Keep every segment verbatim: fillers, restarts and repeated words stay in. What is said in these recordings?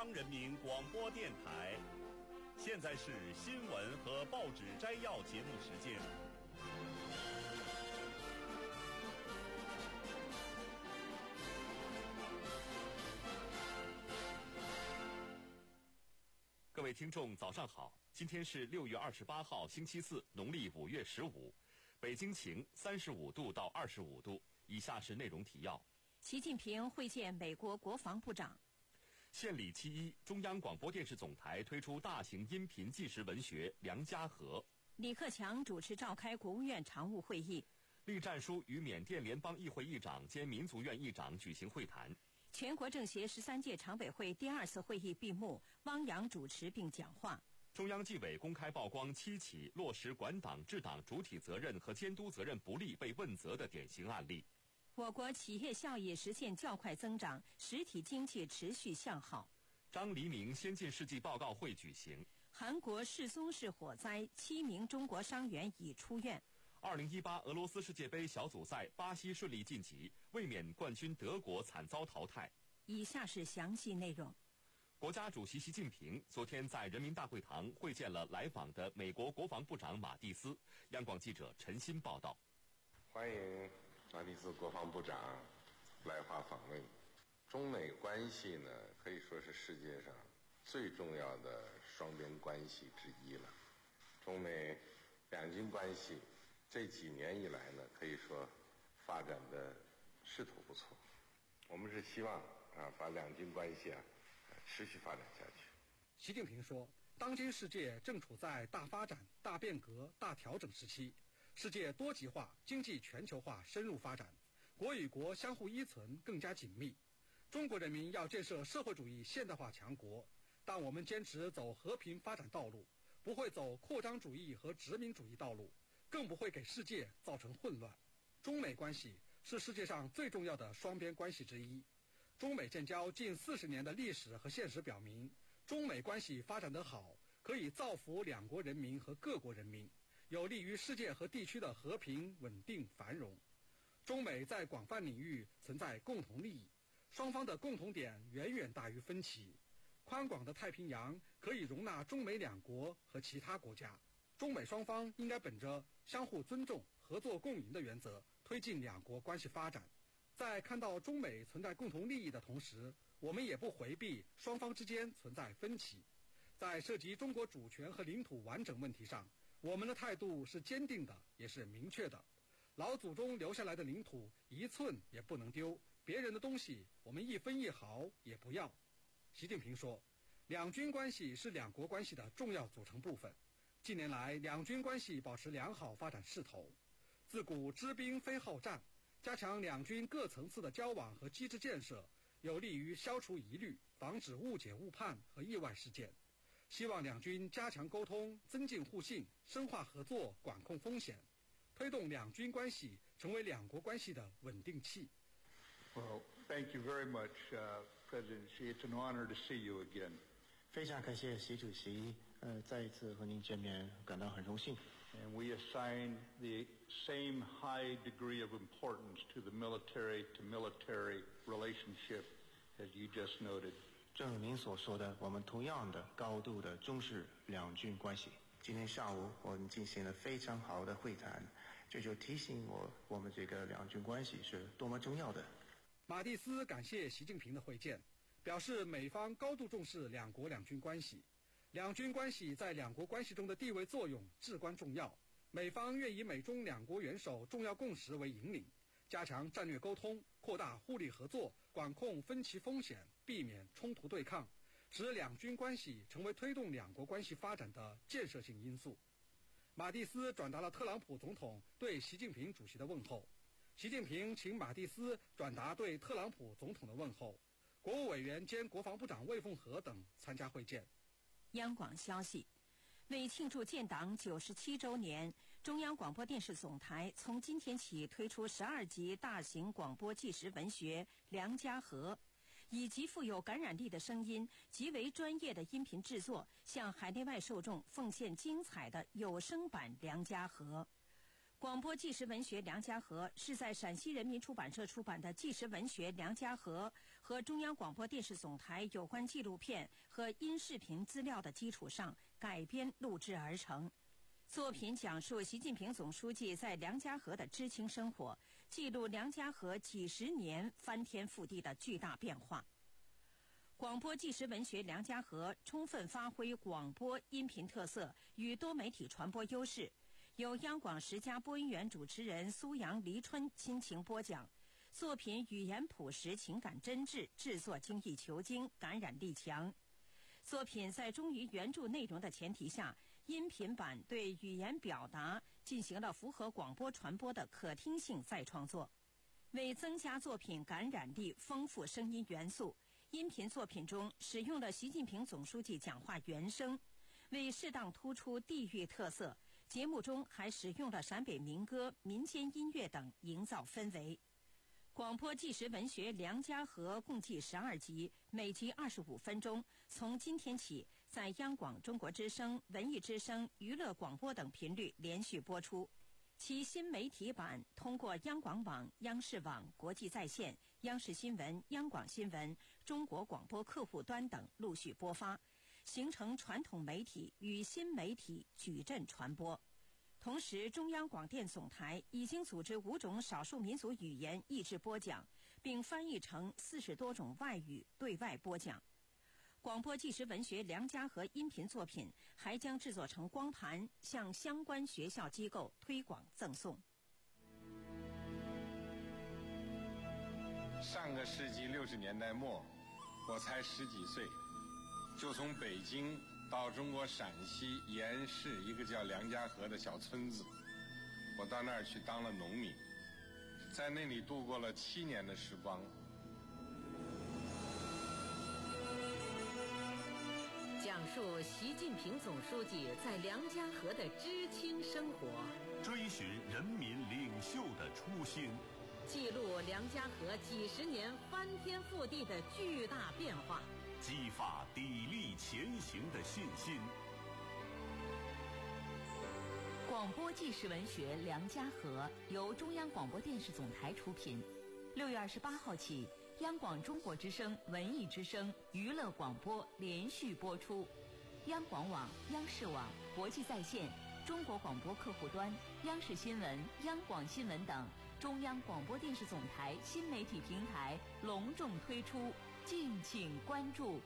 央人民广播电台。现在是新闻和报纸摘要节目时间。各位听众，早上好！今天是六月二十八号，星期四，农历五月十五。北京晴，三十五度到二十五度。以下是内容提要： 习近平会见美国国防部长。 献礼七一，中央广播电视总台推出大型音频纪实文学《梁家河》。 李克强主持召开国务院常务会议。 栗战书与缅甸联邦议会议长兼民族院议长举行会谈。 全国政协十三届常委会第二次会议闭幕，汪洋主持并讲话。 中央纪委公开曝光七起落实管党治党主体责任和监督责任不力被问责的典型案例。 我国企业效益实现较快增长，实体经济持续向好。 张黎明先进事迹报告会举行。 韩国世宗市火灾，七名中国伤员已出院。 二零一八俄罗斯世界杯小组赛，巴西顺利晋级，卫冕冠军德国惨遭淘汰。 以下是详细内容。 国家主席习近平昨天在人民大会堂会见了来访的美国国防部长马蒂斯。央广记者陈鑫报道。 欢迎马蒂斯国防部长来华访问。中美关系呢，可以说是世界上最重要的双边关系之一了。中美两军关系这几年以来呢，可以说发展的势头不错。我们是希望啊，把两军关系啊持续发展下去。 习近平说，当今世界正处在大发展、大变革、大调整时期，世界多极化、经济全球化深入发展，国与国相互依存更加紧密。中国人民要建设社会主义现代化强国，但我们坚持走和平发展道路，不会走扩张主义和殖民主义道路，更不会给世界造成混乱。中美关系是世界上最重要的双边关系之一。中美建交近四十年的历史和现实表明，中美关系发展得好，可以造福两国人民和各国人民，有利于世界和地区的和平、稳定、繁荣。中美在广泛领域存在共同利益，双方的共同点远远大于分歧。宽广的太平洋可以容纳中美两国和其他国家。中美双方应该本着相互尊重、合作共赢的原则，推进两国关系发展。在看到中美存在共同利益的同时，我们也不回避双方之间存在分歧。在涉及中国主权和领土完整问题上，我们的态度是坚定的，也是明确的。老祖宗留下来的领土一寸也不能丢，别人的东西我们一分一毫也不要。习近平说，两军关系是两国关系的重要组成部分。近年来，两军关系保持良好发展势头。自古知兵非好战，加强两军各层次的交往和机制建设，有利于消除疑虑，防止误解误判和意外事件。希望两军加强沟通，增进互信，深化合作，管控风险，推动两军关系成为两国关系的稳定器。 Well, thank you very much, uh, President Xi. It's an honor to see you again. 非常感谢习主席，呃，再一次和您见面，感到很荣幸。 And we assign the same high degree of importance to the military-to-military relationship as you just noted. 正您所说的，我们同样的高度的重视两军关系。今天上午我们进行了非常好的会谈，这就提醒我，我们这个两军关系是多么重要的。 马蒂斯感谢习近平的会见，表示美方高度重视两国两军关系，两军关系在两国关系中的地位作用至关重要。美方愿以美中两国元首重要共识为引领，加强战略沟通，扩大互利合作，管控分歧风险，避免冲突对抗，使两军关系成为推动两国关系发展的建设性因素。马蒂斯转达了特朗普总统对习近平主席的问候，习近平请马蒂斯转达对特朗普总统的问候。国务委员兼国防部长魏凤和等参加会见。 央广消息，为庆祝建党九十七周年，中央广播电视总台从今天起推出十二集大型广播纪实文学《梁家河》，以极富有感染力的声音、极为专业的音频制作，向海内外受众奉献精彩的有声版《梁家河》。 广播纪实文学《梁家河》是在陕西人民出版社出版的纪实文学《梁家河》和中央广播电视总台有关纪录片和音视频资料的基础上改编录制而成。作品讲述习近平总书记在梁家河的知青生活，记录梁家河几十年翻天覆地的巨大变化。广播纪实文学《梁家河》充分发挥广播音频特色与多媒体传播优势，由央广十佳播音员主持人苏阳、黎春亲情播讲。作品语言朴实，情感真挚，制作精益求精，感染力强。作品在忠于原著内容的前提下，音频版对语言表达进行了符合广播传播的可听性再创作。为增加作品感染力，丰富声音元素，音频作品中使用了习近平总书记讲话原声，为适当突出地域特色，节目中还使用了陕北民歌、民间音乐等，营造氛围。广播纪实文学《梁家河》共计十二集，每集二十五分钟。从今天起，在央广、中国之声、文艺之声、娱乐广播等频率连续播出。其新媒体版通过央广网、央视网、国际在线、央视新闻、央广新闻、中国广播客户端等陆续播发，形成传统媒体与新媒体矩阵传播。同时，中央广电总台已经组织五种少数民族语言译制播讲，并翻译成四十多种外语对外播讲。广播纪实文学《梁家河》音频作品还将制作成光盘，向相关学校机构推广赠送。 上个世纪六十年代末，我才十几岁，就从北京到中国陕西延市一个叫梁家河的小村子，我到那儿去当了农民，在那里度过了七年的时光。 讲述习近平总书记在梁家河的知青生活， 追寻人民领袖的初心， 记录梁家河几十年翻天覆地的巨大变化， 激发砥砺前行的信心。 广播纪实文学《梁家河》由中央广播电视总台出品。六月二十八号起，央广中国之声、文艺之声、娱乐广播连续播出，央广网、央视网、国际在线、中国广播客户端、央视新闻、央广新闻等中央广播电视总台新媒体平台隆重推出，敬请关注。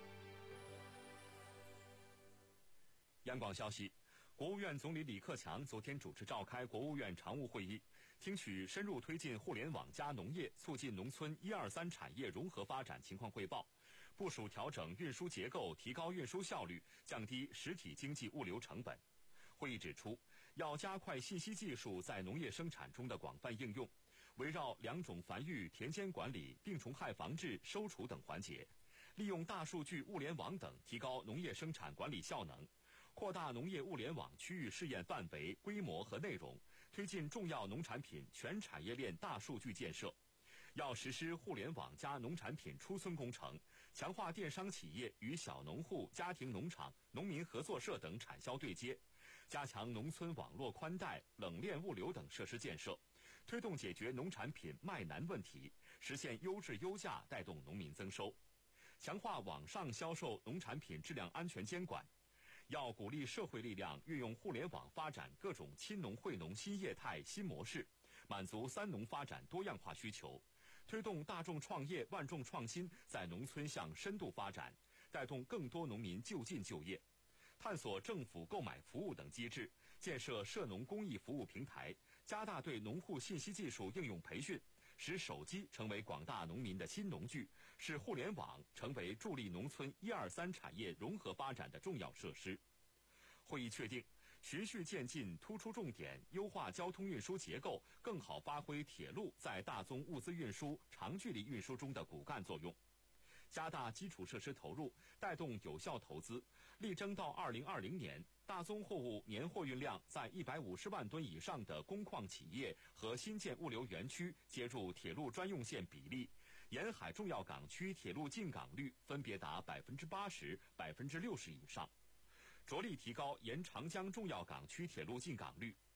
央广消息，国务院总理李克强昨天主持召开国务院常务会议，听取深入推进互联网加农业、促进农村一二三产业融合发展情况汇报，部署调整运输结构，提高运输效率，降低实体经济物流成本。会议指出，要加快信息技术在农业生产中的广泛应用，围绕两种繁育、田间管理、病虫害防治、收储等环节，利用大数据、物联网等提高农业生产管理效能，扩大农业物联网区域试验范围、规模和内容，推进重要农产品全产业链大数据建设。要实施互联网加农产品出村工程，强化电商企业与小农户、家庭农场、农民合作社等产销对接，加强农村网络宽带、冷链物流等设施建设，推动解决农产品卖难问题，实现优质优价，带动农民增收。强化网上销售农产品质量安全监管。要鼓励社会力量运用互联网发展各种亲农惠农新业态新模式，满足三农发展多样化需求，推动大众创业万众创新在农村向深度发展，带动更多农民就近就业。探索政府购买服务等机制，建设涉农公益服务平台，加大对农户信息技术应用培训，使手机成为广大农民的新农具，使互联网成为助力农村一二三产业融合发展的重要设施。会议确定，循序渐进，突出重点，优化交通运输结构，更好发挥铁路在大宗物资运输、长距离运输中的骨干作用。加大基础设施投入，带动有效投资，力争到二零二零年，大宗货物年货运量在一百五十万吨以上的工矿企业和新建物流园区接入铁路专用线比例，沿海重要港区铁路进港率分别达百分之八十、百分之六十以上，着力提高沿长江重要港区铁路进港率。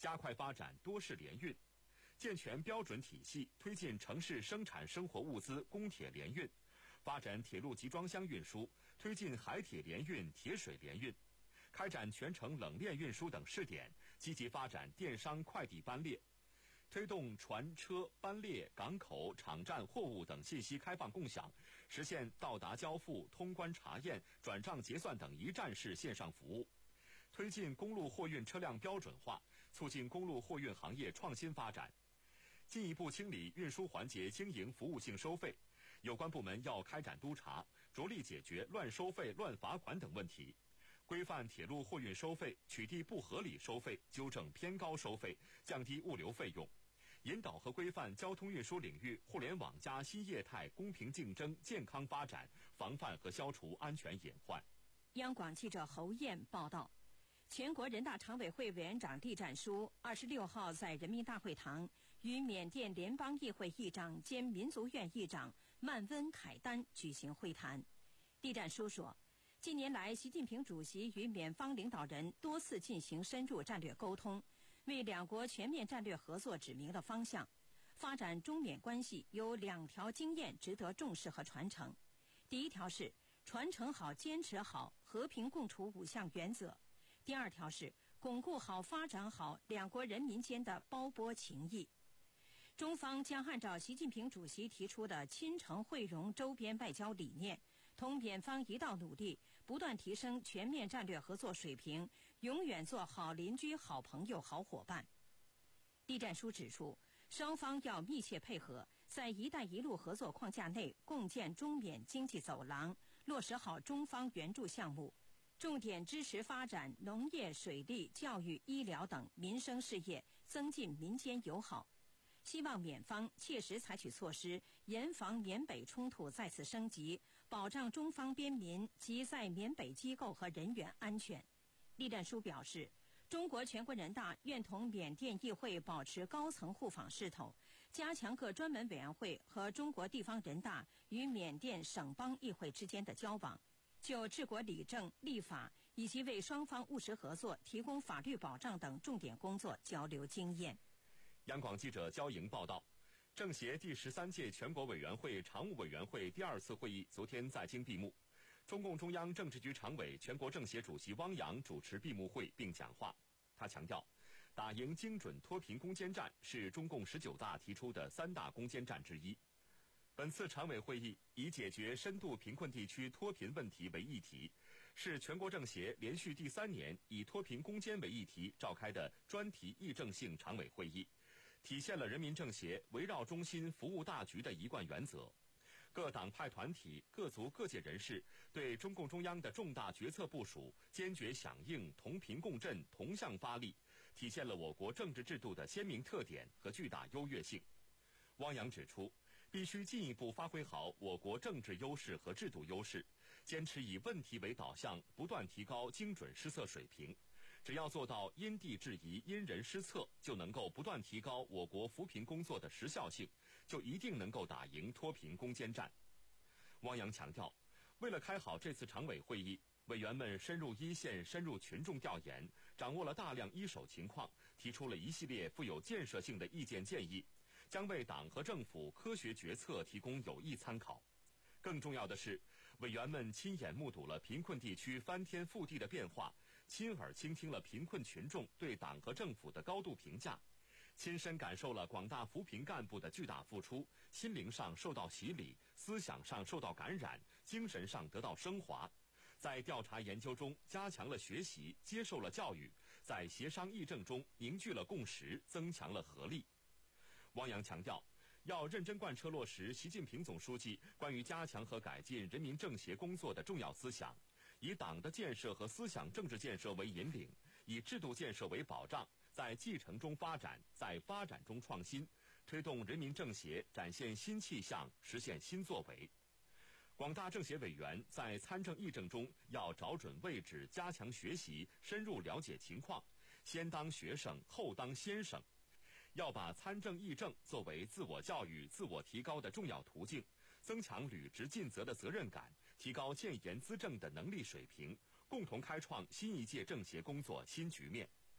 加快发展多式联运，健全标准体系，推进城市生产生活物资公铁联运，发展铁路集装箱运输，推进海铁联运、铁水联运，开展全程冷链运输等试点，积极发展电商快递班列，推动船车、班列、港口、场站货物等信息开放共享，实现到达交付、通关查验、转账结算等一站式线上服务，推进公路货运车辆标准化，促进公路货运行业创新发展，进一步清理运输环节经营服务性收费。有关部门要开展督查，着力解决乱收费、乱罚款等问题，规范铁路货运收费，取缔不合理收费，纠正偏高收费，降低物流费用，引导和规范交通运输领域互联网加新业态公平竞争、健康发展，防范和消除安全隐患。 央广记者侯燕报道，全国人大常委会委员长栗战书二十六号在人民大会堂与缅甸联邦议会议长兼民族院议长曼温凯丹举行会谈。栗战书说，近年来习近平主席与缅方领导人多次进行深入战略沟通，为两国全面战略合作指明了方向。发展中缅关系有两条经验值得重视和传承。第一条是传承好、坚持好和平共处五项原则；第二条是巩固好、发展好两国人民间的胞波情谊。中方将按照习近平主席提出的亲诚惠容周边外交理念，同缅方一道努力，不断提升全面战略合作水平，永远做好邻居、好朋友、好伙伴。栗战书指出，双方要密切配合，在“一带一路”合作框架内共建中缅经济走廊，落实好中方援助项目，重点支持发展农业、水利、教育、医疗等民生事业，增进民间友好。希望缅方切实采取措施，严防缅北冲突再次升级，保障中方边民及在缅北机构和人员安全。栗战书表示，中国全国人大愿同缅甸议会保持高层互访势头，加强各专门委员会和中国地方人大与缅甸省邦议会之间的交往，就治国理政、立法以及为双方务实合作提供法律保障等重点工作交流经验。 央广记者焦莹报道，政协第十三届全国委员会常务委员会第二次会议昨天在京闭幕。中共中央政治局常委、全国政协主席汪洋主持闭幕会并讲话。他强调，打赢精准脱贫攻坚战是中共十九大提出的三大攻坚战之一。本次常委会议以解决深度贫困地区脱贫问题为议题，是全国政协连续第三年以脱贫攻坚为议题召开的专题议政性常委会议，体现了人民政协围绕中心服务大局的一贯原则。各党派团体、各族各界人士对中共中央的重大决策部署坚决响应、同频共振、同向发力，体现了我国政治制度的鲜明特点和巨大优越性。汪洋指出，必须进一步发挥好我国政治优势和制度优势，坚持以问题为导向，不断提高精准施策水平。只要做到因地制宜、因人施策，就能够不断提高我国扶贫工作的时效性，就一定能够打赢脱贫攻坚战。汪洋强调，为了开好这次常委会议，委员们深入一线、深入群众调研，掌握了大量一手情况，提出了一系列富有建设性的意见建议，将为党和政府科学决策提供有益参考。更重要的是，委员们亲眼目睹了贫困地区翻天覆地的变化，亲耳倾听了贫困群众对党和政府的高度评价，亲身感受了广大扶贫干部的巨大付出，心灵上受到洗礼，思想上受到感染，精神上得到升华。在调查研究中加强了学习，接受了教育，在协商议政中凝聚了共识，增强了合力。汪洋强调，要认真贯彻落实习近平总书记关于加强和改进人民政协工作的重要思想，以党的建设和思想政治建设为引领，以制度建设为保障，在继承中发展，在发展中创新，推动人民政协展现新气象，实现新作为。广大政协委员在参政议政中要找准位置，加强学习，深入了解情况，先当学生，后当先生。要把参政议政作为自我教育、自我提高的重要途径，增强履职尽责的责任感，提高建言资政的能力水平，共同开创新一届政协工作新局面。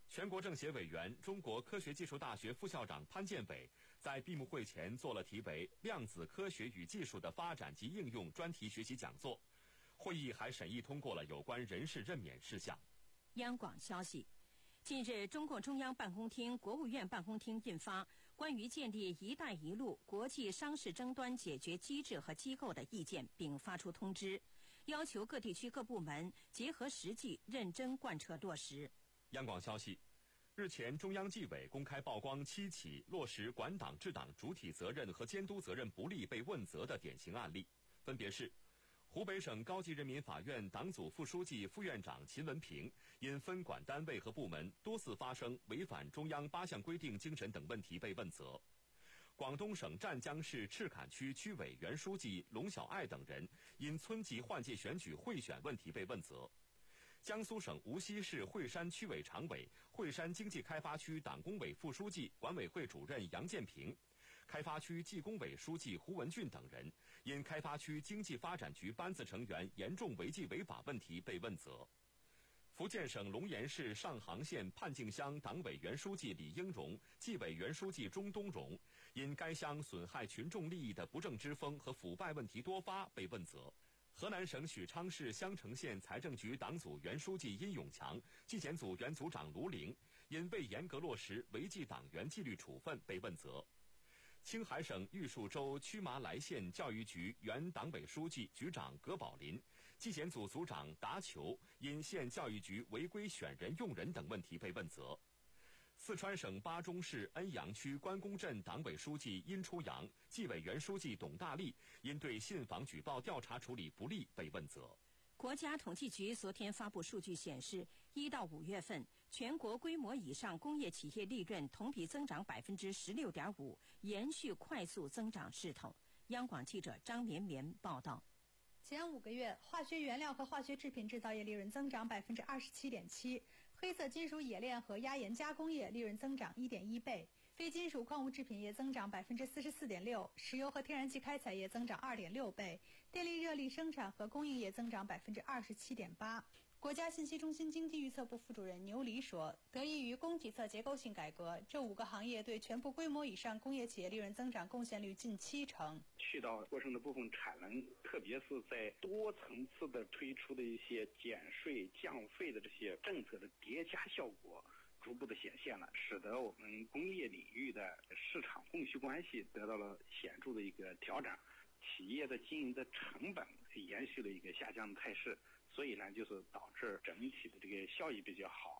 全国政协委员、中国科学技术大学副校长潘建伟在闭幕会前做了题为“量子科学与技术的发展及应用”专题学习讲座。会议还审议通过了有关人事任免事项。 央广消息，近日，中共中央办公厅、国务院办公厅印发《关于建立“一带一路”国际商事争端解决机制和机构的意见》，并发出通知，要求各地区各部门结合实际，认真贯彻落实。 央广消息，日前中央纪委公开曝光七起落实管党治党主体责任和监督责任不力被问责的典型案例，分别是湖北省高级人民法院党组副书记、副院长秦文平因分管单位和部门多次发生违反中央八项规定精神等问题被问责；广东省湛江市赤坎区区委原书记龙小爱等人因村级换届选举贿选问题被问责；江苏省无锡市惠山区委常委、惠山经济开发区党工委副书记、管委会主任杨建平，开发区纪工委书记胡文俊等人因开发区经济发展局班子成员严重违纪违法问题被问责；福建省龙岩市上杭县泮靖乡党委原书记李英荣、纪委原书记钟东荣因该乡损害群众利益的不正之风和腐败问题多发被问责；河南省许昌市襄城县财政局党组原书记殷永强、纪检组原组长卢玲因未严格落实违纪党员纪律处分被问责；青海省玉树州曲麻来县教育局原党委书记、局长葛宝林、纪检组组长达球因县教育局违规选人用人等问题被问责；四川省巴中市恩阳区关公镇党委书记殷初阳、纪委原书记董大力因对信访举报调查处理不力被问责。 国家统计局昨天发布数据显示，一到五月份，全国规模以上工业企业利润同比增长百分之十六点五，延续快速增长势头。央广记者张绵绵报道。 前五个月，化学原料和化学制品制造业利润增长百分之二十七点七，黑色金属冶炼和压延加工业利润增长一点一倍，非金属矿物制品业增长百分之四十四点六，石油和天然气开采业增长二点六倍，电力热力生产和供应业增长百分之二十七点八。国家信息中心经济预测部副主任牛黎说，得益于供给侧结构性改革，这五个行业对全部规模以上工业企业利润增长贡献率近七成。 去到过剩的部分产能，特别是在多层次的推出的一些减税降费的这些政策的叠加效果逐步的显现了，使得我们工业领域的市场供需关系得到了显著的一个调整，企业的经营的成本延续了一个下降的态势，所以呢，就是导致整体的这个效益比较好。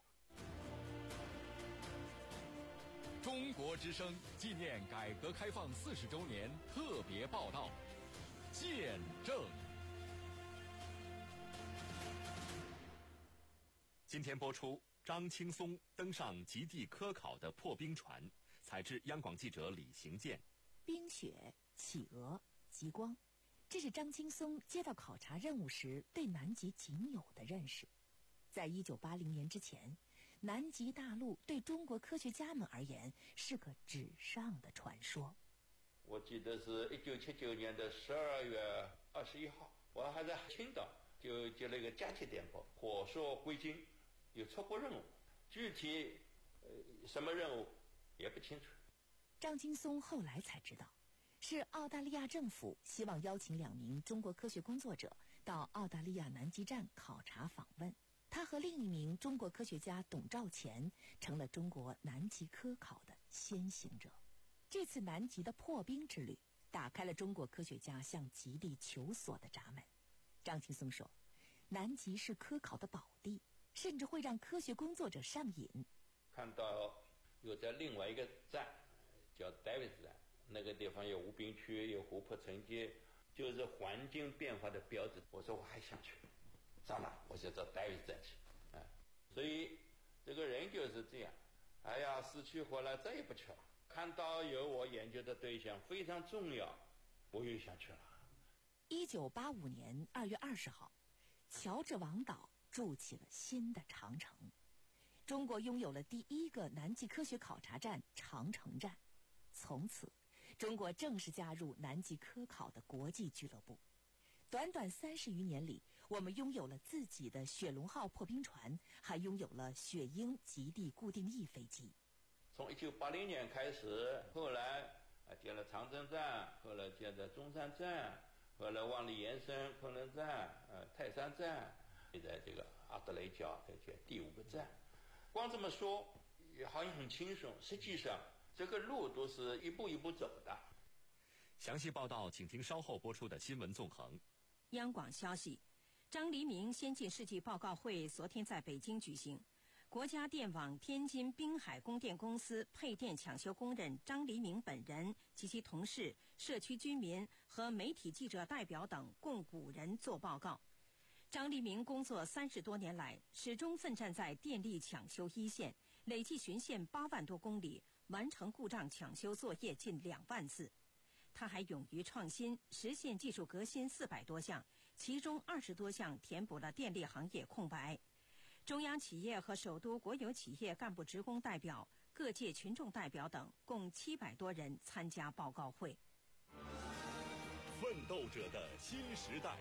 中国之声纪念改革开放四十周年特别报道，见证。 今天播出张青松登上极地科考的破冰船，采制央广记者李行健。 冰雪、企鹅、极光，这是张青松接到考察任务时对南极仅有的认识。在一九八零年之前，南极大陆对中国科学家们而言是个纸上的传说。 我记得是一九七九年的十二月二十一号，我还在青岛就接了一个加急电报，火速归京，有出国任务，具体呃什么任务也不清楚。 张青松后来才知道，是澳大利亚政府希望邀请两名中国科学工作者到澳大利亚南极站考察访问。他和另一名中国科学家董兆乾成了中国南极科考的先行者。这次南极的破冰之旅打开了中国科学家向极地求索的闸门。张青松说，南极是科考的宝地，甚至会让科学工作者上瘾。 看到有在另外一个站叫戴维斯站，那个地方有无冰区，有湖泊沉积，就是环境变化的标志。我说我还想去，上哪我就到戴维斯站去，啊，所以这个人就是这样，哎呀，死去活来再也不去了。看到有我研究的对象非常重要，我又想去了。 一九八五年二月二十号，乔治王岛筑起了新的长城，中国拥有了第一个南极科学考察站——长城站。从此，中国正式加入南极科考的国际俱乐部。短短三十余年里， 我们拥有了自己的雪龙号破冰船，还拥有了雪鹰极地固定翼飞机。 从一九八零年开始，后来啊建了长征站，后来建的中山站，后来往里延伸昆仑站、呃泰山站，现在这个阿德雷角再建第五个站。光这么说好像很轻松，实际上这个路都是一步一步走的。 详细报道请听稍后播出的新闻纵横。 央广消息，张黎明先进事迹报告会昨天在北京举行。国家电网天津滨海供电公司配电抢修工人张黎明本人及其同事、社区居民和媒体记者代表等共五人作报告。张黎明工作三十多年来，始终奋战在电力抢修一线，累计巡线八万多公里，完成故障抢修作业近两万次。他还勇于创新，实现技术革新四百多项，其中二十多项填补了电力行业空白。中央企业和首都国有企业干部职工代表、各界群众代表等共七百多人参加报告会。 奋斗者的新时代。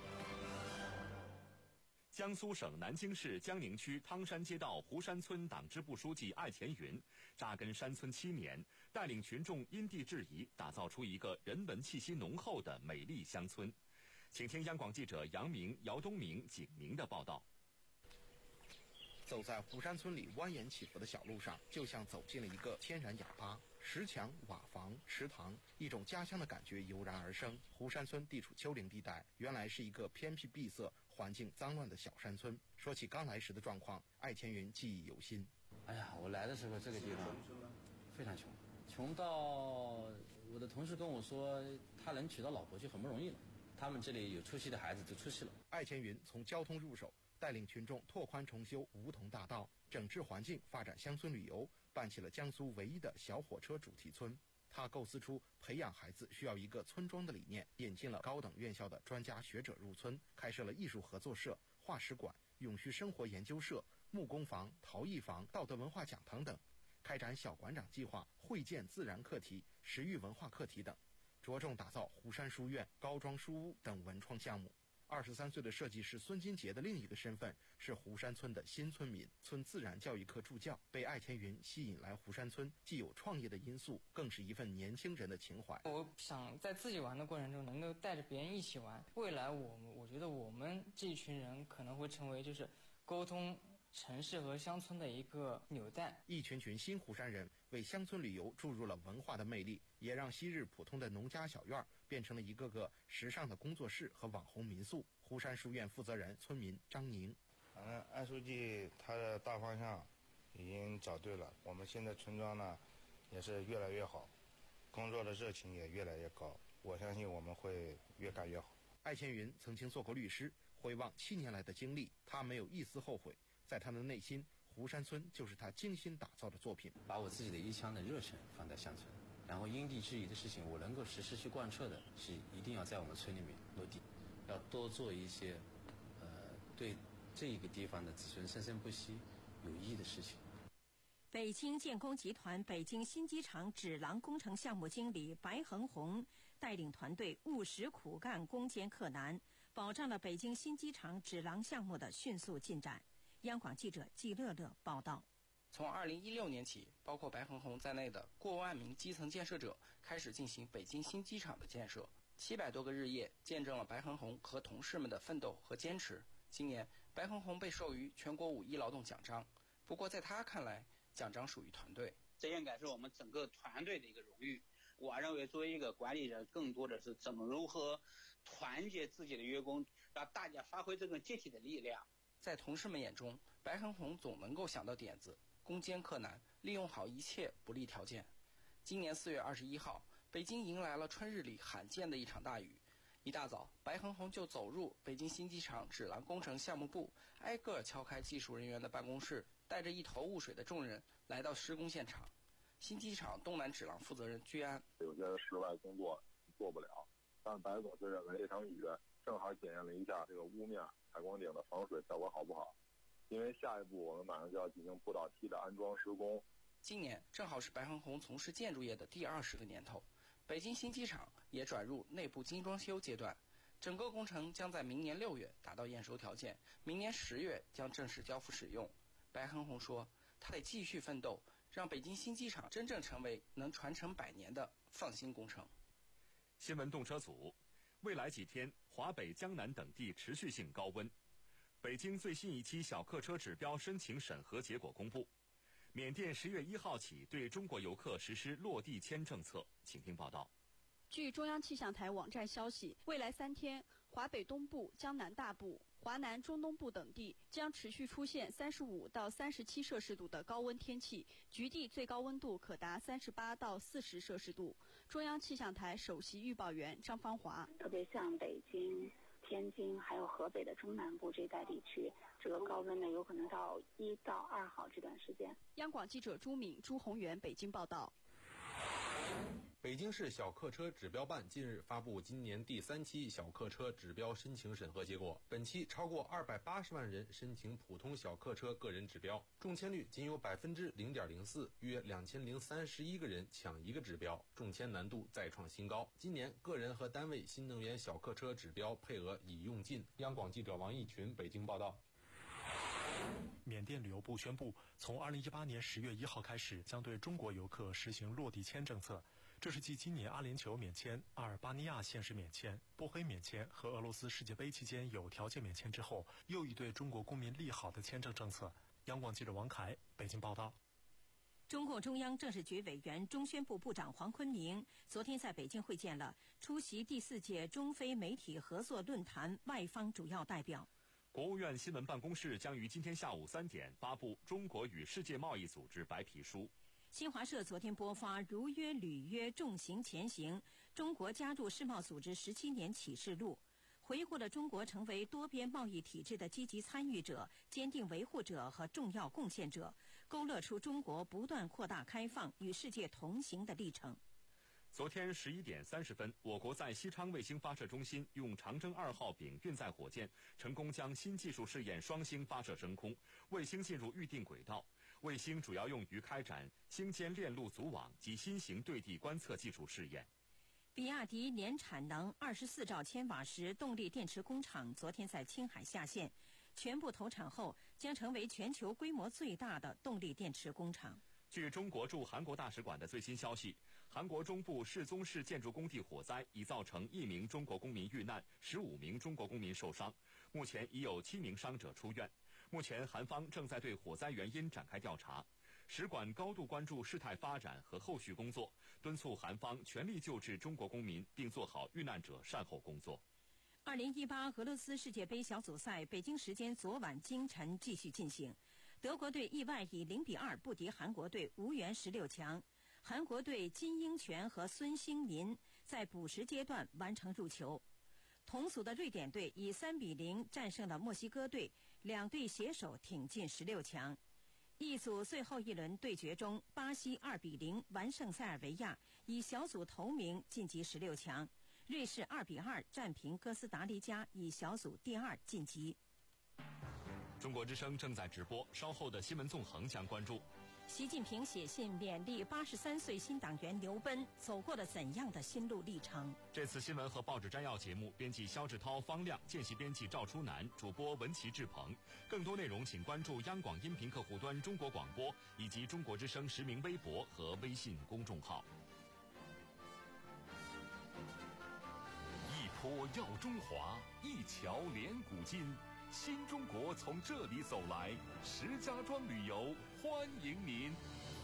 江苏省南京市江宁区汤山街道湖山村党支部书记艾乾云扎根山村七年，带领群众因地制宜，打造出一个人文气息浓厚的美丽乡村。请听央广记者杨明、姚东明、景明的报道。 走在湖山村里蜿蜒起伏的小路上，就像走进了一个天然哑巴。石墙、瓦房、池塘，一种家乡的感觉油然而生。湖山村地处丘陵地带，原来是一个偏僻闭塞、环境脏乱的小山村。说起刚来时的状况，艾乾云记忆犹新。 哎呀，我来的时候这个地方非常穷，穷到我的同事跟我说，他能娶到老婆就很不容易了。他们这里有出息的孩子都出息了。 艾乾云从交通入手，带领群众拓宽重修梧桐大道，整治环境，发展乡村旅游，办起了江苏唯一的小火车主题村。他构思出培养孩子需要一个村庄的理念，引进了高等院校的专家学者入村，开设了艺术合作社、画室馆、永续生活研究社、木工房、陶艺房、道德文化讲堂等，开展小馆长计划、会见自然课题、食育文化课题等，着重打造湖山书院、高庄书屋等文创项目。二十三岁的设计师孙金杰的另一个身份是湖山村的新村民，村自然教育课助教，被艾乾云吸引来湖山村，既有创业的因素，更是一份年轻人的情怀。 我想在自己玩的过程中，能够带着别人一起玩。未来我们，我觉得我们这一群人可能会成为就是沟通城市和乡村的一个纽带。 一群群新湖山人为乡村旅游注入了文化的魅力，也让昔日普通的农家小院变成了一个个时尚的工作室和网红民宿。湖山书院负责人村民张宁， 反正艾书记他的大方向已经找对了，我们现在村庄呢也是越来越好，工作的热情也越来越高，我相信我们会越干越好。 艾乾云曾经做过律师，回望七年来的经历，他没有一丝后悔。在他的内心，湖山村就是他精心打造的作品。 把我自己的一腔的热忱放在乡村，然后因地制宜的事情，我能够实时去贯彻的，是一定要在我们村里面落地，要多做一些，呃，对这个地方的子孙生生不息有益的事情。 北京建工集团北京新机场指廊工程项目经理白恒红带领团队务实苦干、攻坚克难，保障了北京新机场指廊项目的迅速进展。央广记者季乐乐报道。 从二零一六年起，包括白恒红在内的过万名基层建设者开始进行北京新机场的建设。七百多个日夜，见证了白恒红和同事们的奋斗和坚持。今年，白恒红被授予全国五一劳动奖章。不过，在他看来，奖章属于团队， 这应该是我们整个团队的一个荣誉。我认为，作为一个管理者，更多的是怎么如何团结自己的员工，让大家发挥这种集体的力量。 在同事们眼中，白恒红总能够想到点子，攻坚克难，利用好一切不利条件。今年四月二十一号，北京迎来了春日里罕见的一场大雨。一大早，白恒红就走入北京新机场指廊工程项目部，挨个敲开技术人员的办公室，带着一头雾水的众人来到施工现场。新机场东南指廊负责人居安， 有些室外工作做不了，但白总是认为这场雨正好检验了一下这个屋面采光顶的防水效果好不好。因为下一步我们马上就要进行步道梯的安装施工。 今年正好是白恒红从事建筑业的第二十个年头，北京新机场也转入内部精装修阶段。 整个工程将在明年六月达到验收条件，明年十月将正式交付使用。白恒宏说，他得继续奋斗，让北京新机场真正成为能传承百年的放心工程。 新闻动车组，未来几天，华北、江南等地持续性高温。北京最新一期小客车指标申请审核结果公布。缅甸十月一号起对中国游客实施落地签政策，请听报道。 据中央气象台网站消息，未来三天，华北东部、江南大部、华南中东部等地将持续出现三十五到三十七摄氏度的高温天气，局地最高温度可达三十八到四十摄氏度。中央气象台首席预报员张芳华， 特别像北京、天津还有河北的中南部这一带地区，这个高温呢有可能到一到二号这段时间。 央广记者朱敏、朱宏元北京报道。 北京市小客车指标办近日发布今年第三期小客车指标申请审核结果，本期超过二百八十万人申请普通小客车个人指标，中签率仅有百分之零点零四，约两千零三十一个人抢一个指标，中签难度再创新高。今年个人和单位新能源小客车指标配额已用尽。央广记者王义群北京报道。 缅甸旅游部宣布，从二零一八年十月一号开始，将对中国游客实行落地签政策。这是继今年阿联酋免签、阿尔巴尼亚限时免签、波黑免签和俄罗斯世界杯期间有条件免签之后，又一对中国公民利好的签证政策。央广记者王凯北京报道。 中共中央政治局委员、中宣部部长黄坤明昨天在北京会见了出席第四届中非媒体合作论坛外方主要代表。 国务院新闻办公室将于今天下午三点发布《中国与世界贸易组织白皮书》。 新华社昨天播发《如约履约重行前行：中国加入世贸组织十七年启示录》，回顾了中国成为多边贸易体制的积极参与者、坚定维护者和重要贡献者，勾勒出中国不断扩大开放与世界同行的历程。 昨天十一点三十分，我国在西昌卫星发射中心用长征二号丙运载火箭成功将新技术试验双星发射升空，卫星进入预定轨道。卫星主要用于开展星间链路组网及新型对地观测技术试验。 比亚迪年产能二十四兆千瓦时动力电池工厂昨天在青海下线，全部投产后将成为全球规模最大的动力电池工厂。 据中国驻韩国大使馆的最新消息，韩国中部世宗市建筑工地火灾已造成一名中国公民遇难，十五名中国公民受伤，目前已有七名伤者出院。目前韩方正在对火灾原因展开调查，使馆高度关注事态发展和后续工作，敦促韩方全力救治中国公民，并做好遇难者善后工作。 二零一八俄罗斯世界杯小组赛北京时间昨晚今晨继续进行，德国队意外以零比二不敌韩国队，无缘十六强。韩国队金英权和孙兴民在补时阶段完成入球。同组的瑞典队以三比零战胜了墨西哥队，两队携手挺进十六强。一组最后一轮对决中，巴西二比零完胜塞尔维亚，以小组头名晋级十六强。瑞士二比二战平哥斯达黎加，以小组第二晋级。 中国之声正在直播，稍后的新闻纵横将关注。 习近平写信勉励八十三岁新党员刘奔走过了怎样的心路历程。 这次新闻和报纸摘要节目，编辑肖志涛、方亮，见习编辑赵初南，主播文琪、志鹏。更多内容请关注央广音频客户端中国广播以及中国之声实名微博和微信公众号。 一坡耀中华，一桥连古今。新中国从这里走来，石家庄旅游欢迎您。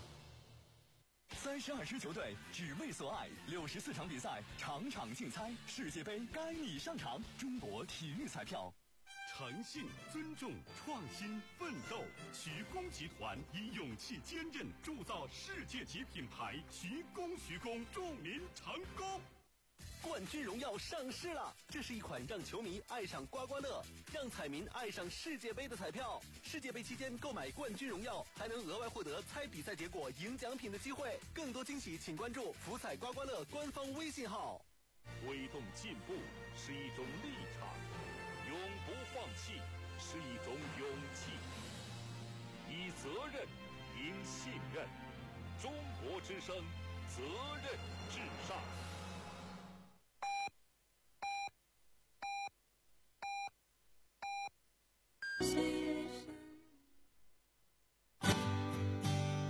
三十二支球队只为所爱，六十四场比赛，场场竞猜，世界杯该你上场。中国体育彩票。 诚信、尊重、创新、奋斗，徐工集团以勇气坚韧铸造世界级品牌，徐工徐工，祝您成功。 冠军荣耀上市了，这是一款让球迷爱上刮刮乐，让彩民爱上世界杯的彩票。世界杯期间购买冠军荣耀，还能额外获得猜比赛结果赢奖品的机会。更多惊喜，请关注福彩刮刮乐官方微信号。 推动进步是一种立场，永不放弃是一种勇气。以责任赢信任，中国之声，责任至上。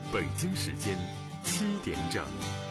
北京时间七点整。